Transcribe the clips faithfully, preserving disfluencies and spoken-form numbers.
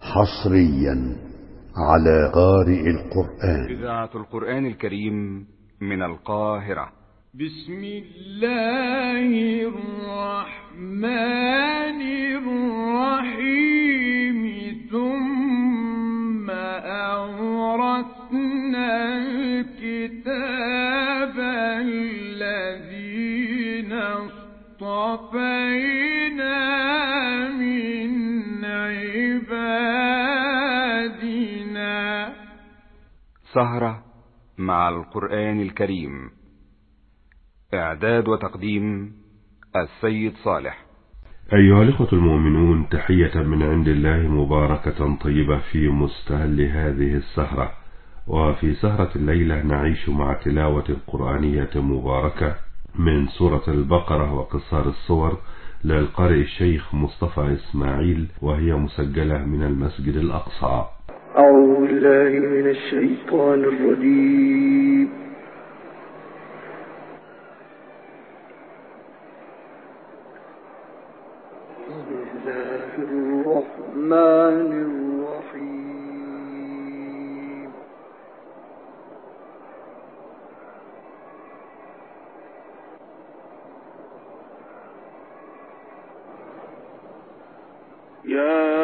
حصريا على قارئ القرآن. إذاعة القرآن الكريم من القاهرة. بسم الله الرحمن الرحيم. ثم أورثنا الكتاب الذين اصطفينا من عبادنا. سهرة مع القرآن الكريم. إعداد وتقديم السيد صالح. أيها الإخوة المؤمنون، تحية من عند الله مباركة طيبة في مستهل هذه السهرة. وفي سهرة الليلة نعيش مع تلاوة قرآنية مباركة من سورة البقرة وقصار الصور للقارئ الشيخ مصطفى إسماعيل، وهي مسجلة من المسجد الأقصى. أعوذ بالله من الشيطان الرجيم. بسم الله الرحمن الرحيم. يا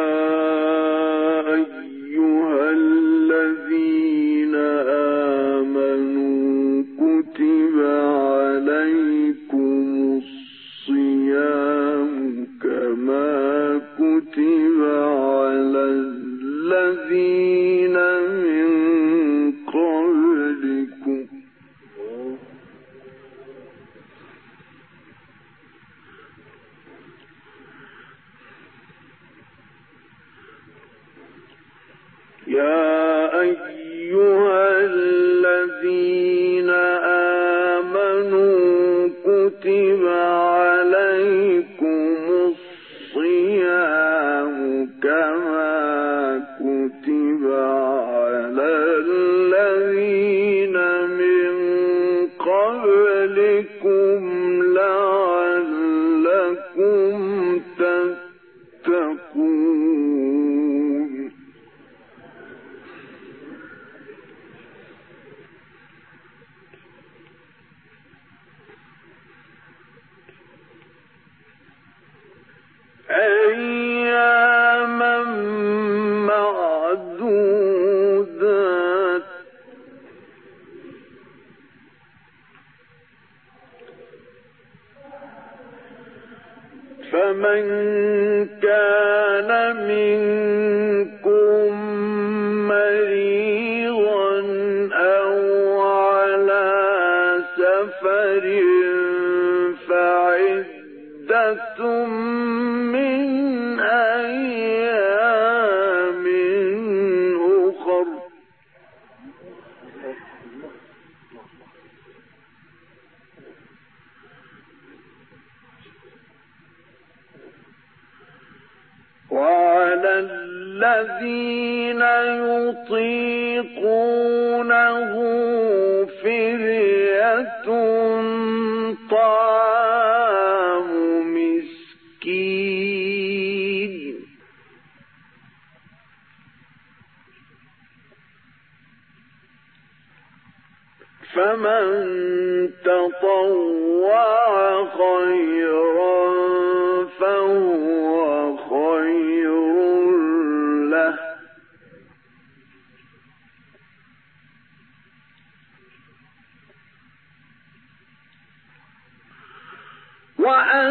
يا أيها الذين آمنوا كتب عليكم الصيام كما كتب على الذين من قبلكم لعلكم تتقون. أياما معدودات. فمن كان منكم مريضا أو على سفر فعدة من أيام أخر. وعلى الذين يطيقونه فدية طعام مسكين. فمن تطوع خيرا فهو خير له. وأن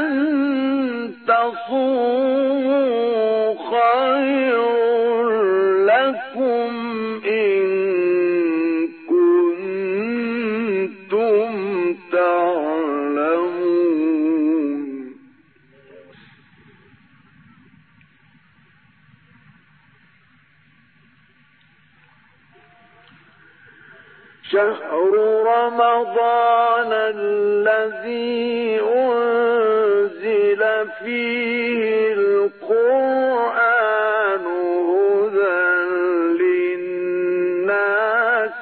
تصوموا خير لكم إن كنتم تعلمون. شهر رمضان الذي أنزل فيه القرآن هدى للناس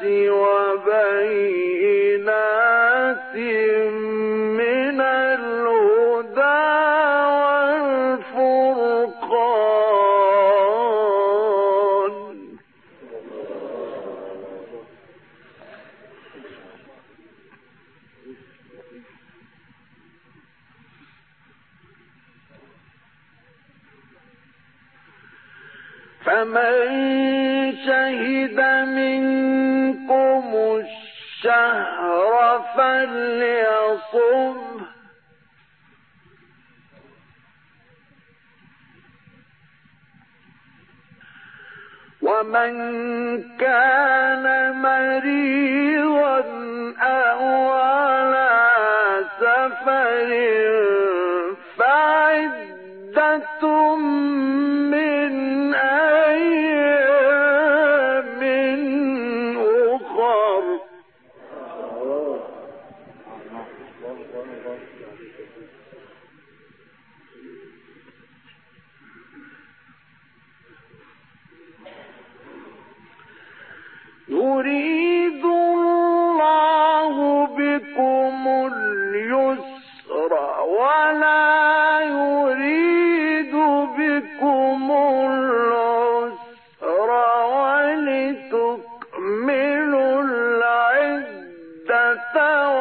وبينات من الهدى والفرقان. فمن شهد منكم الشهر فليصمه ومن كان مريضا أو على سفر فعدة من أيام أخر يريد الله بكم اليسر ولا يريد بكم العسر ولتكملوا العدة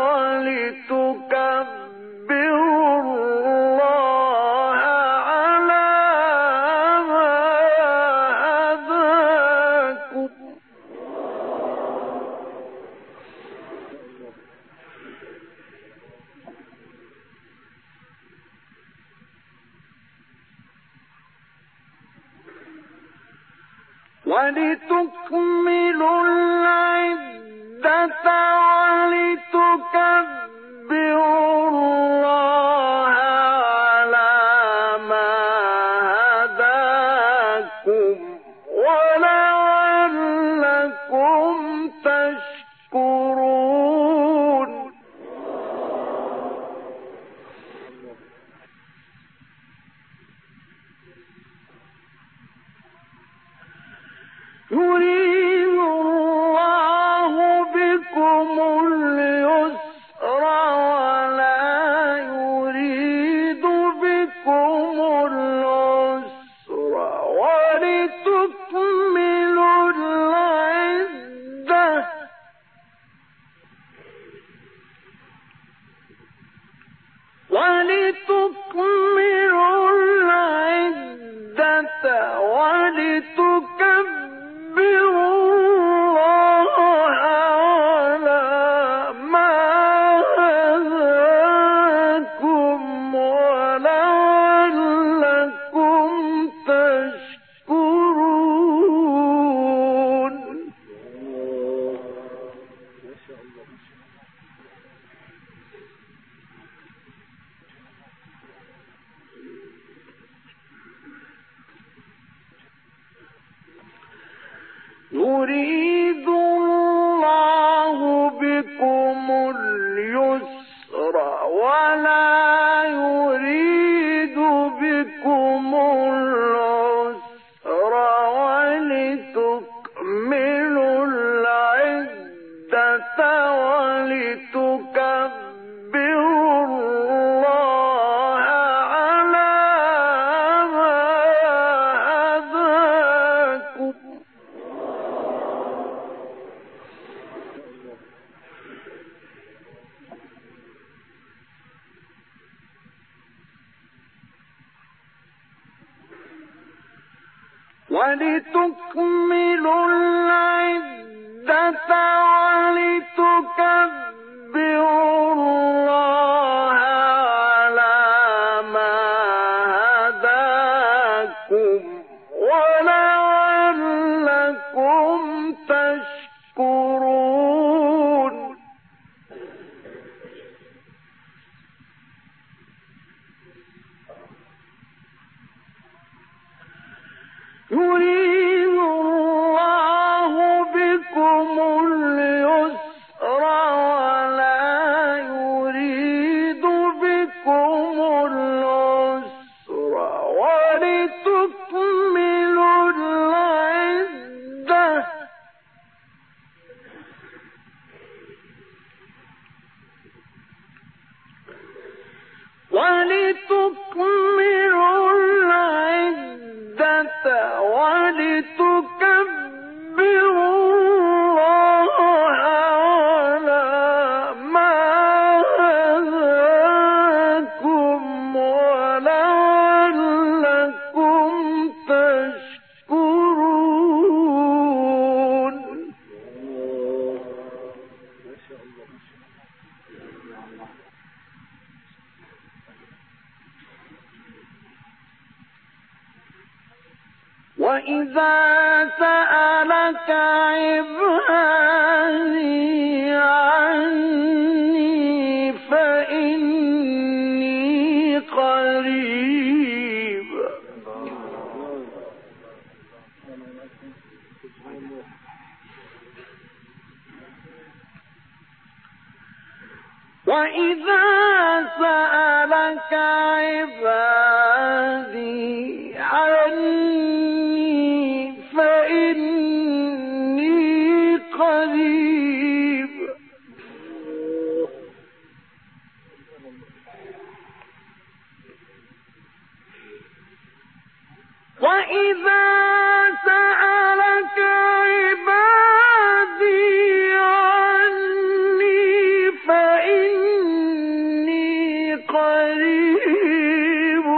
ولتكبروا الله على ما هداكم ولتكملوا العدة ولتكبروا الله على ما هداكم ولعلكم تشكرون يريد الله بكم اليسر ولا يريد بكم العسر ولتكملوا العدة ولتكملوا العدة ولتكبروا الله على ما هداكم ولعلكم تشكرون يريد الله بكم اليسر ولا يريد بكم العسر ولتكملوا العدة ولتكبروا الله على ما هداكم ولتكملوا العدة ولتكبروا الله على ما هداكم ولعلكم تشكرون يريد الله بكم اليسر ولا يريد بكم العسر ولتكملوا العدة ولتكملوا العدة ولتكبروا الله على ما هداكم ولعلكم تشكرون وإذا سألك عبادي عني فإني قريب وإذا سألك عبادي عني فإني قريب وإذا سألك عبادي عني فإني قريب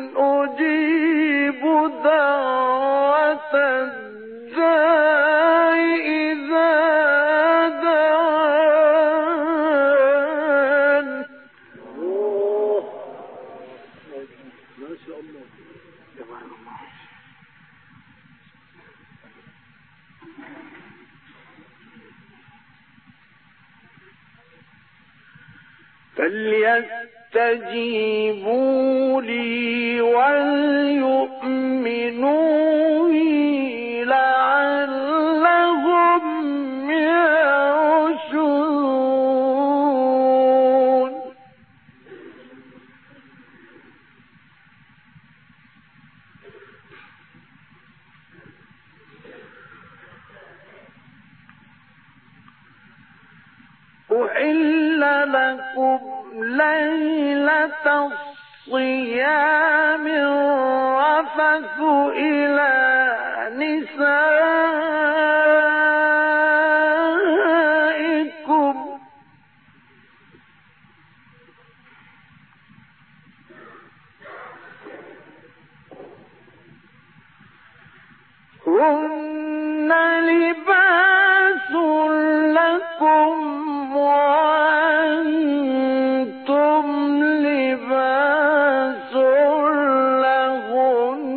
أجيب دعوة الداع إذا دعان ما شاء الله. فليستجيبوا لي وليؤمنوا بي لعلهم يرشدون أحل لكم ليلة الصيام الرفث إلى نسائكم هن لباس لكم وأنتم لباس لهن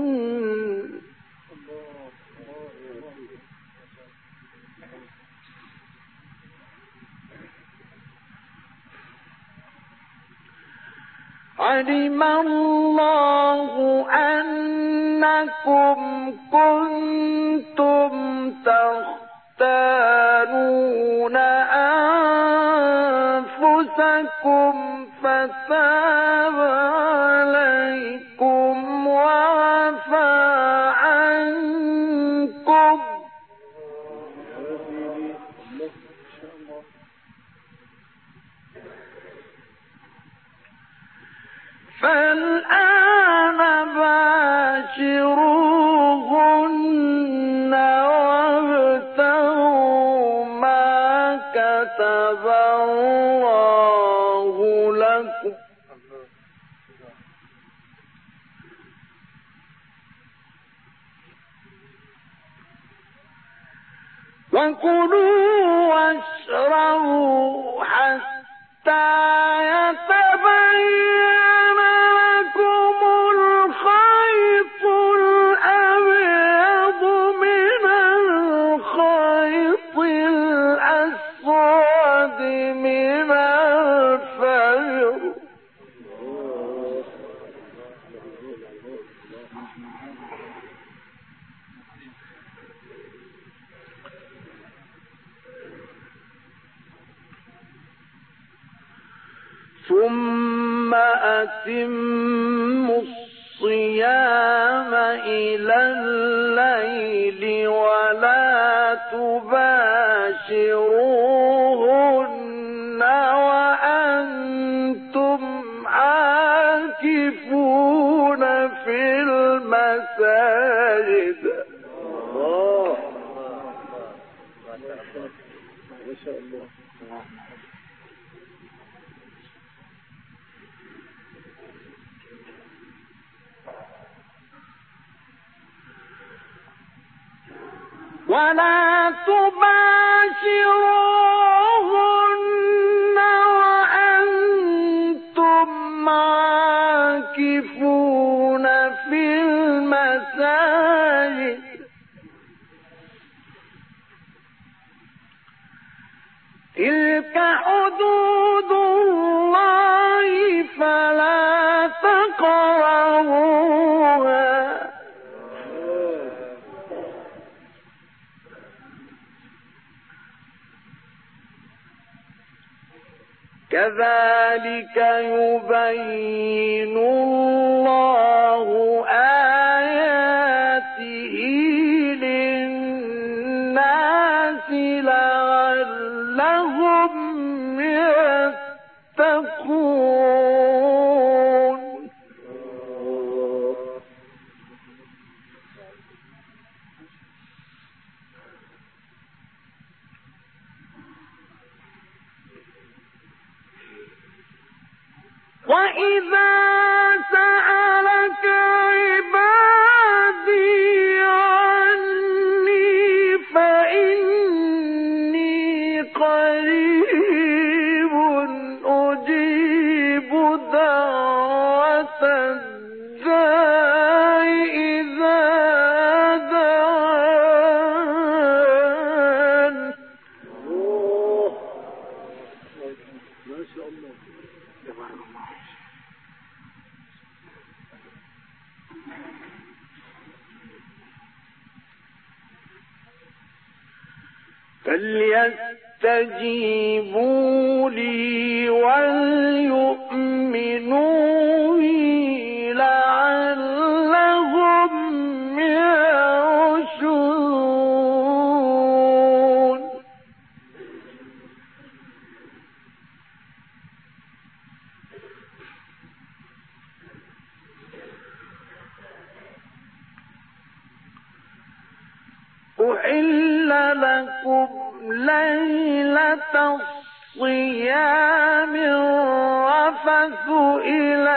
علم الله أنكم كنتم تختانون أنفسكم فتاب عليكم وعفى عنكم فالآن باشروهن وابتغوا ما كتب الله لكم وكلوا واشربوا حتى يتبين لكم الخيط الأبيض من الخيط الأسود من الفجر ثم أتموا الصيام إلى الليل ولا تباشروهن وأنتم عاكفون في المساجد الله ما شاء الله. ولا تباشروهن وأنتم عاكفون في المساجد تلك حدود الله فلا تقربوها كذلك يبين الله آياته للناس لعلهم يتقون وَإِذَا سَأَلَكَ عِبَادِي عَنِّي فَإِنِّي قَرِيبٌ أُجِيبُ دَعْوَةَ الدَّاعِ إِذَا دَعَانِ. ما شاء الله تبارك الله. فليستجيبوا لي وليؤمنوا بي لعلهم يرشدون. أحل لكم ليلة الصيام الرفث إلى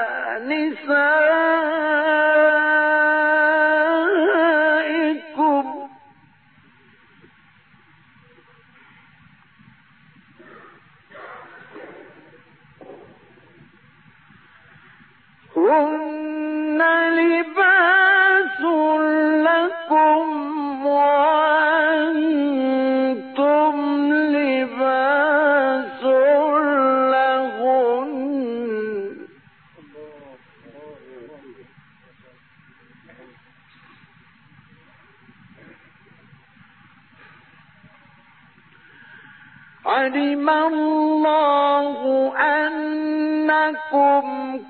نسائكم هن لباس لكم وأنتم لباس لهن. علم الله أنكم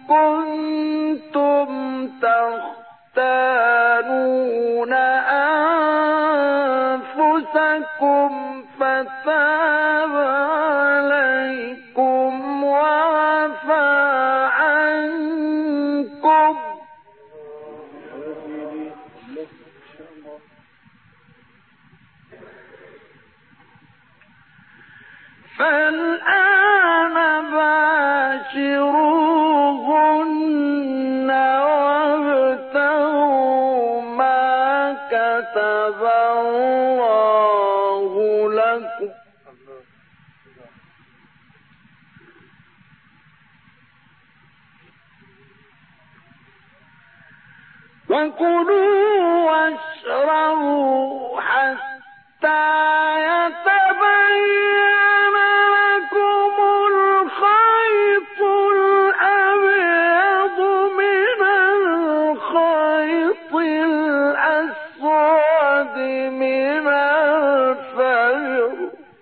كنتم تختانون أنفسكم فتاب عليكم وعفى عنكم فالآن باشروهن وابتغوا ما كتب الله لكم وكلوا واشربوا حتى يتبين لكم الخيط الأبيض من الخيط الأسود من الفجر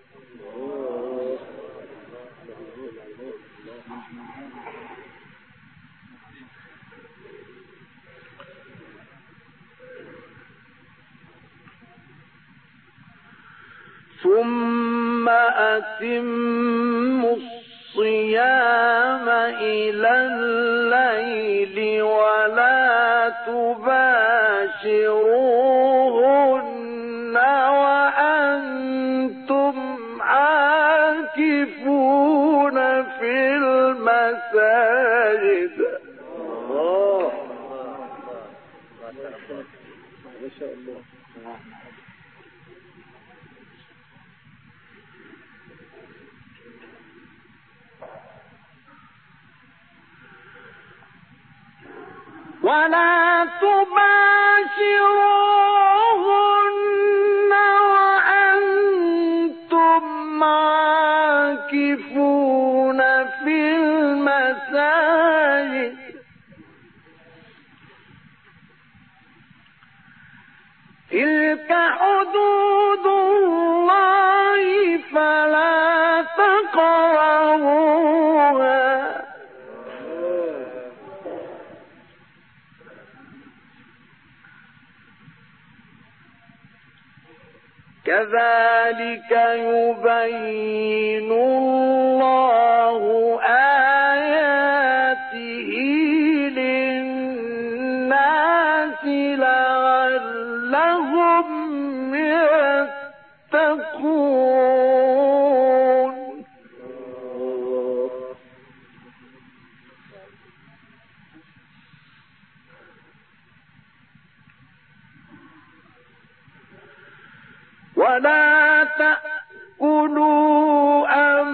ثم أتموا الصيام إلى الليل ولا تباشروهن وأنتم عاكفون في المساجد. الله ما شاء الله. ولا تباشروهن وأنتم عاكفون تلك حدود الله فلا تقربوها كذلك يبين الله آياته للناس لعلهم يتقون ولا تأكلوا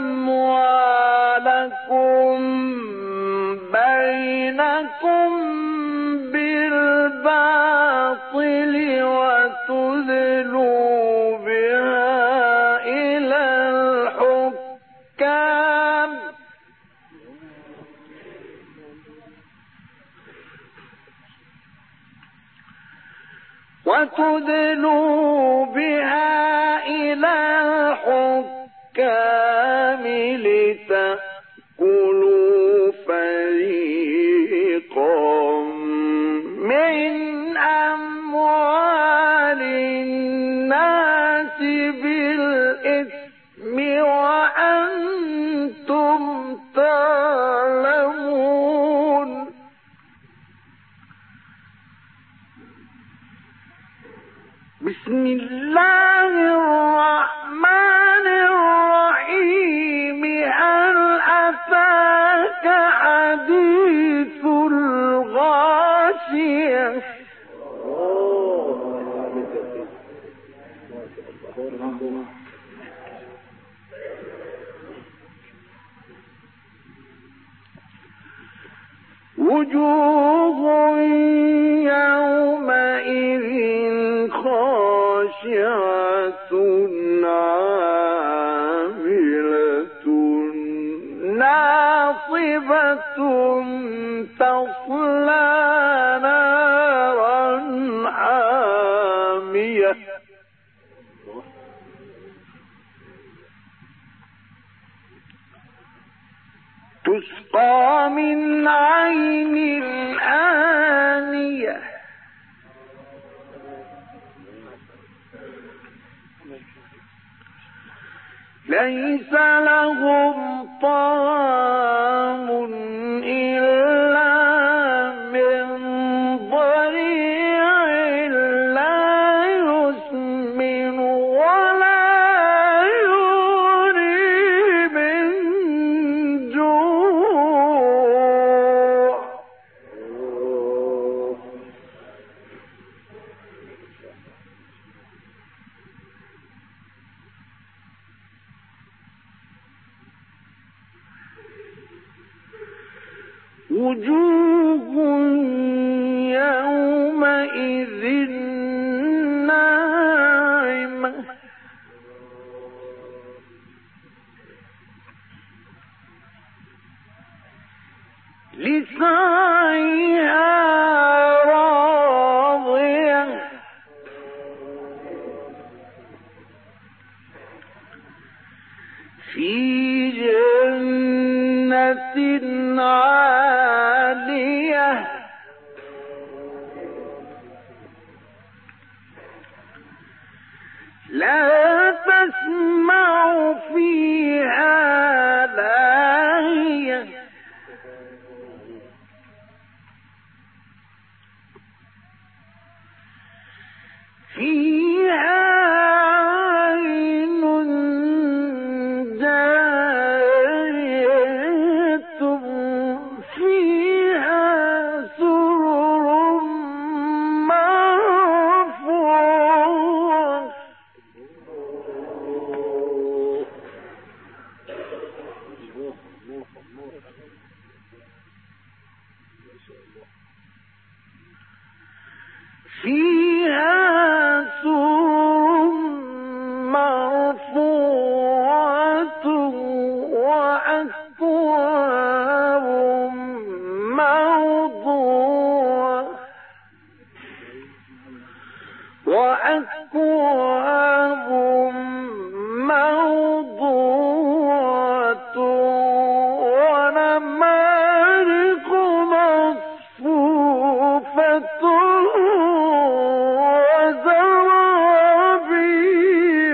أموالكم بينكم بالباطل وتدلوا بها إلى الحكام وتدلوا بها إلى الحكام لتأكلوا فريقا من أموال الناس بالإثم وأنتم تعلمون بسم الله الرحمن الرحيم هل أتاك حديث الغاشية وجوه يومئذ خاشعة عاملة ناصبة تصلى نارا حامية تسقى من عين آنية ليس لهم طعام إلا من ضريع لا يسمن ولا يغني من جوع وجوه يومئذ ناعمة لسعيها راضية في جنة عالية لا تسمع فيها لاغية فيها عين جارية فيها سرر مرفوعة وأكواب موضوعة ونمارق مصفوفة وزرابي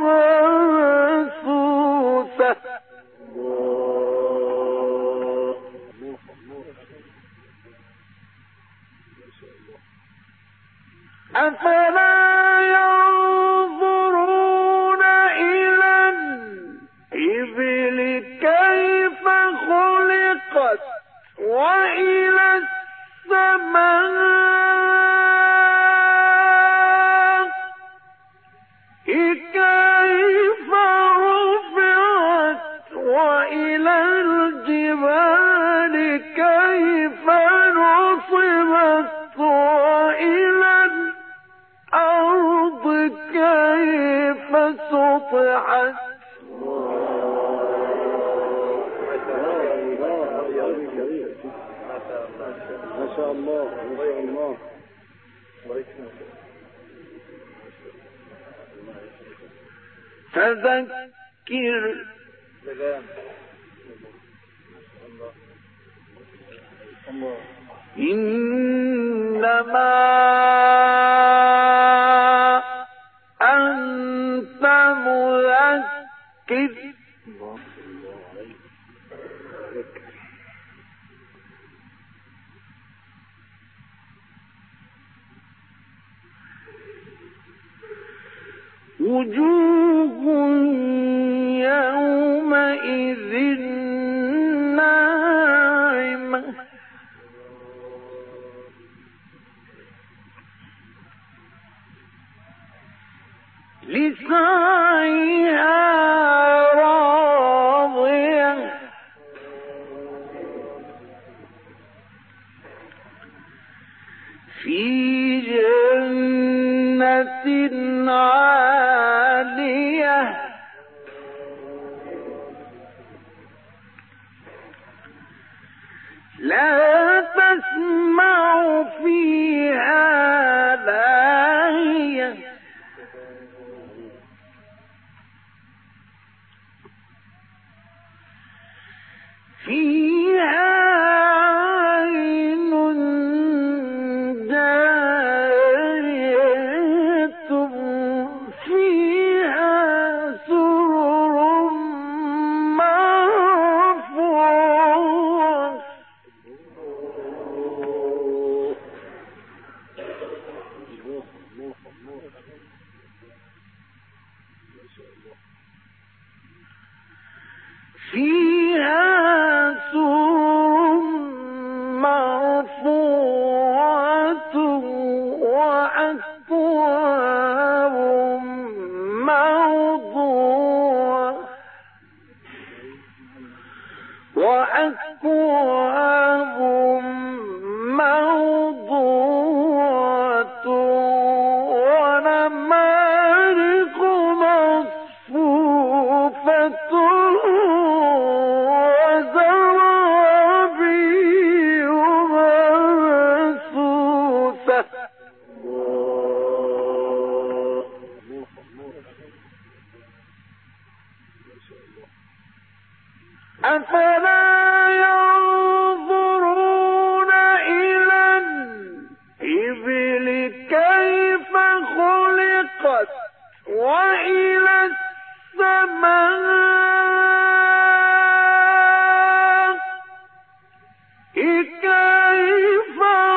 مبثوثة أفلا ينظرون إلى الإبل كيف خلقت وإلى السماء كيف رفعت وإلى الجبال كيف نصبت وإلى الأرض كيف سطحت ما شاء الله ما شاء الله. فذكر إنما أنت مذكر وجوه يومئذ ناعمة لسعيها راضية في جنة عالية لا تسمع فيها لاغية فيها عين جارية فيها سرر مرفوعة فيها سرر مرفوعة وأكواب موضوعة وأكواب موضوعة ونمارق مصفوفة وزرابي مبثوثة أفلا ينظرون إلى الإبل كيف خلقت وإلى السماء كيف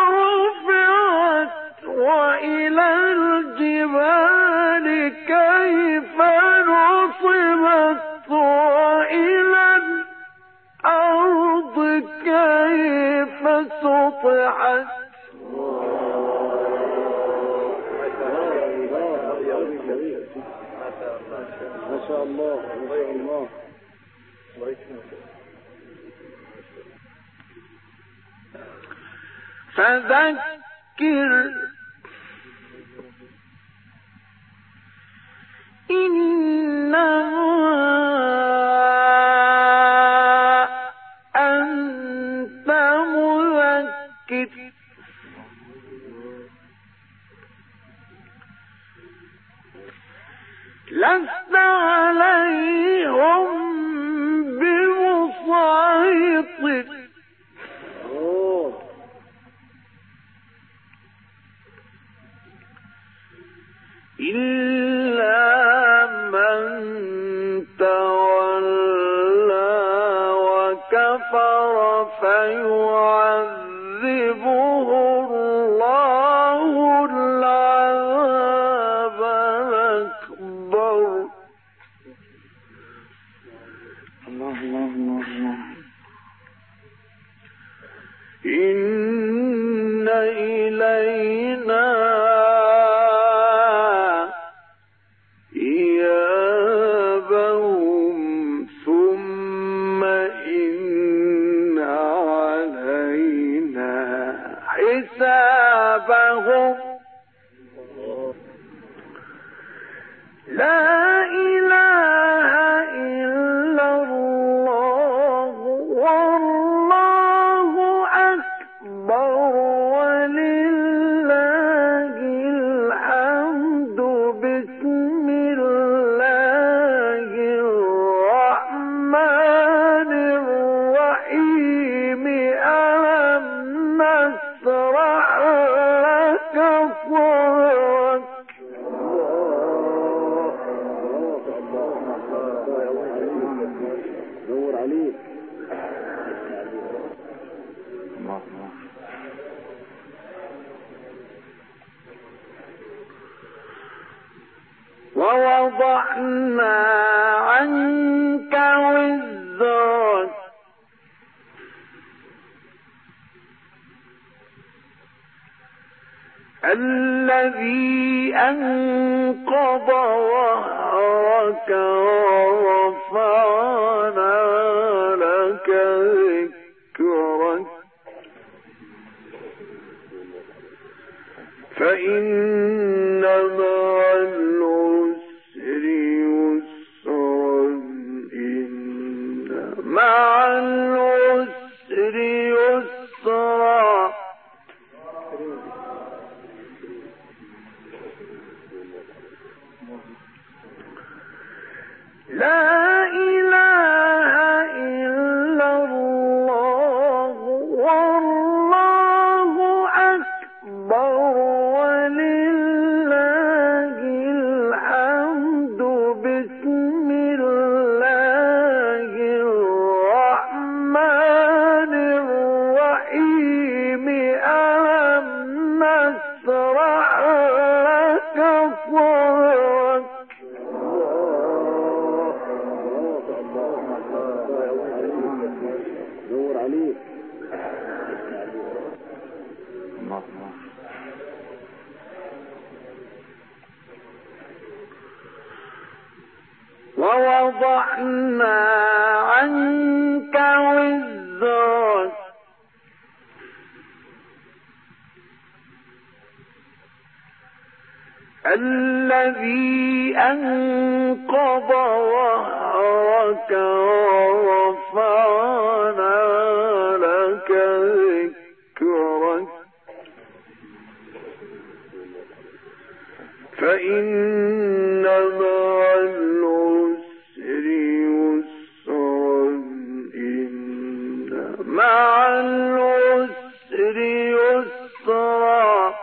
رفعت وإلى الجبال كيف نصبت وإلى الأرض كيف سطحت ما شاء الله ما شاء الله. فذكر إنما أنت مذكر لست عليهم بمسيطر إلا من تولى وكفر فيعذبه الله العذاب الأكبر. الله الله الله الله. إن إلينا إيابهم ثم إن علينا حسابهم. لا إله إلا الله والله أكبر ولله الحمد. بسم الله الرحمن الرحيم. ألم نشرح لك صدرك. دور عليك. ووضعنا عنك وزرك الذي أنقض ظهرك ورفعنا لك ذكرك فإن مع العسر يسرا إن مع العسر يسرا. لا إله إلا الله والله أكبر ولله الحمد. بسم الله الرحمن الرحيم. ألم نشرح لك صدرك. دور عليك. ووضعنا عنك وزرك الذي أنقض ظهرك ورفعنا لك ذكرك فإن مع العسر يسرا إن مع العسر يسرا.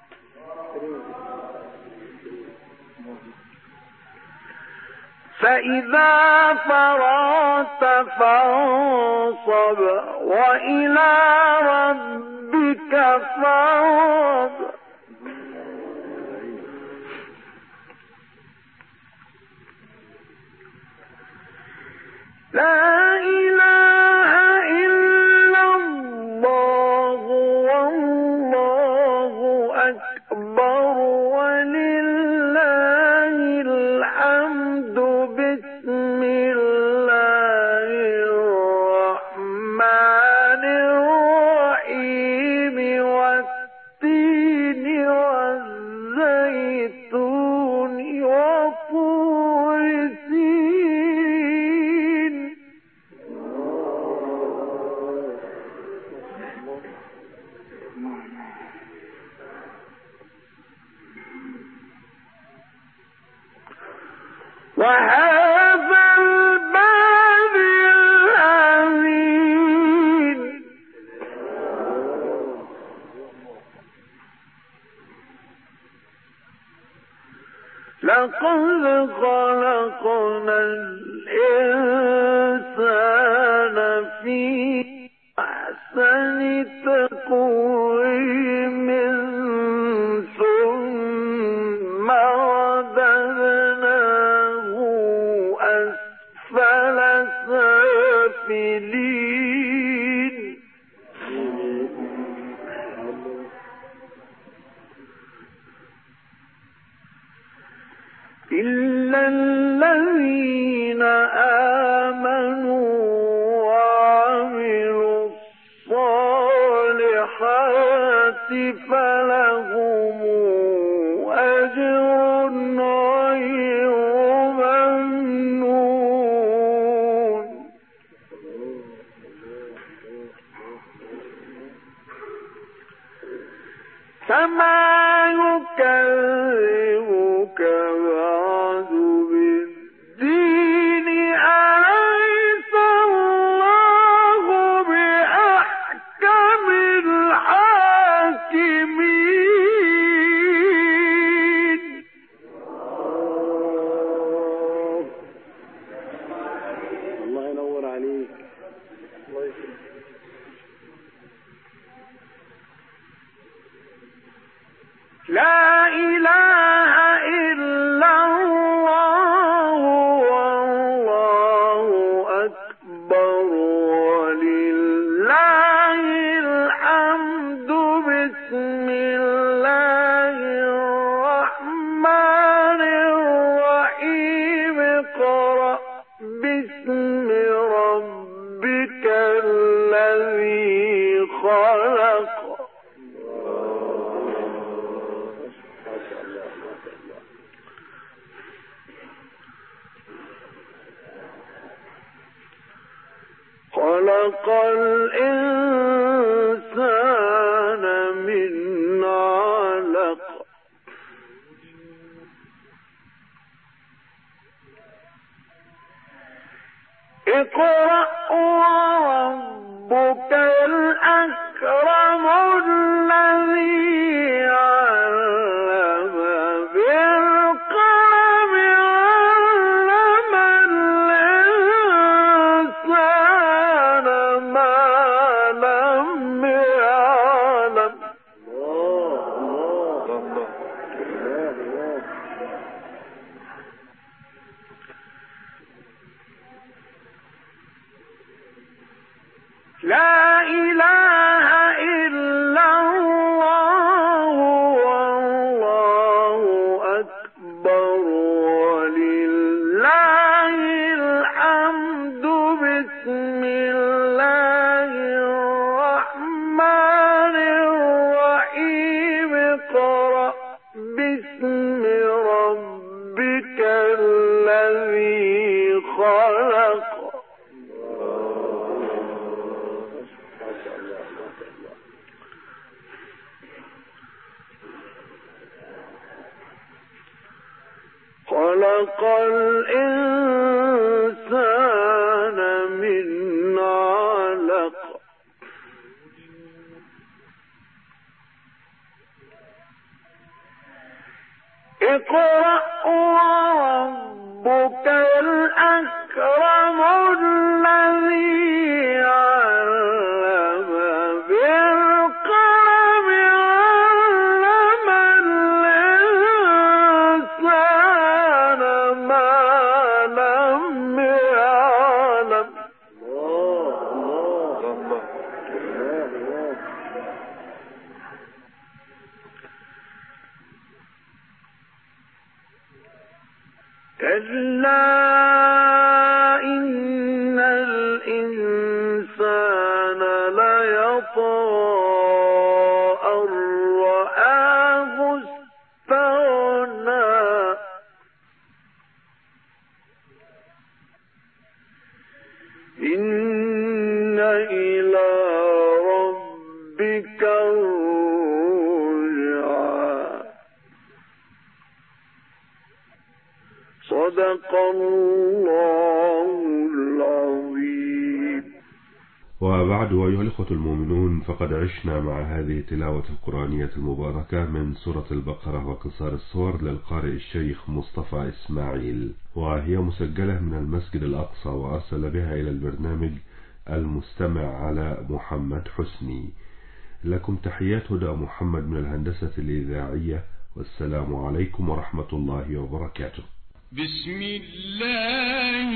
فإذا فرغت فانصب وإلى ربك فارغب. لا إله إلا الله والله أكبر ولله الحمد. بسم الله الرحمن الرحيم. والتين والزيتون وطور سينين. وهذا البلد الأمين لقد خلقنا الإنسان في أحسن تقويم ثم رددناه أسفل سافلين إلا الذين آمنوا وعملوا الصالحات فلهم أجر غير ممنون فما يكذبك بعد بالدين أليس الله بأحكم الحاكمين الله ينور عليك. الله يسلمك. لا إله إلا الله والله أكبر ولله الحمد بسم الله الرحمن الرحيم اقرأ باسم ربك الذي خلق خلق الإنسان من علق اقرأ وربك الأكرم الذي علم بالقلم علم الإنسان ما لم يعلم لا إله إلا الله والله أكبر ولله الحمد بسم الله الرحمن الرحيم اقرأ باسم ربك الذي خلق خلق الإنسان من علق اقرأ وربك الأكرم الذي علم بالقلم علم الإنسان ما لم يعلم كلا إن الإنسان ليطغى أن رآه استغنى إن إلى ربك الرجعى صدق الله العظيم. وبعد أيها الإخوة المؤمنون، فقد عشنا مع هذه التلاوة القرآنية المباركة من سورة البقرة وقصار الصور للقارئ الشيخ مصطفى إسماعيل، وهي مسجلة من المسجد الأقصى، وأرسل بها إلى البرنامج المستمع على محمد حسني. لكم تحيات هدى محمد من الهندسة الإذاعية، والسلام عليكم ورحمة الله وبركاته. بسم الله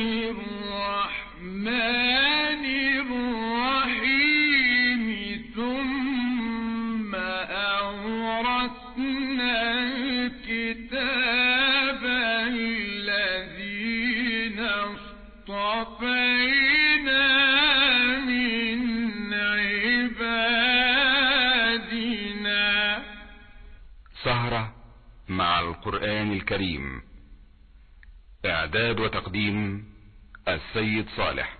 الرحمن الرحيم. ثم أورثنا الكتاب الذين اصطفينا من عبادنا. سهرة مع القرآن الكريم. إعداد وتقديم السيد صالح.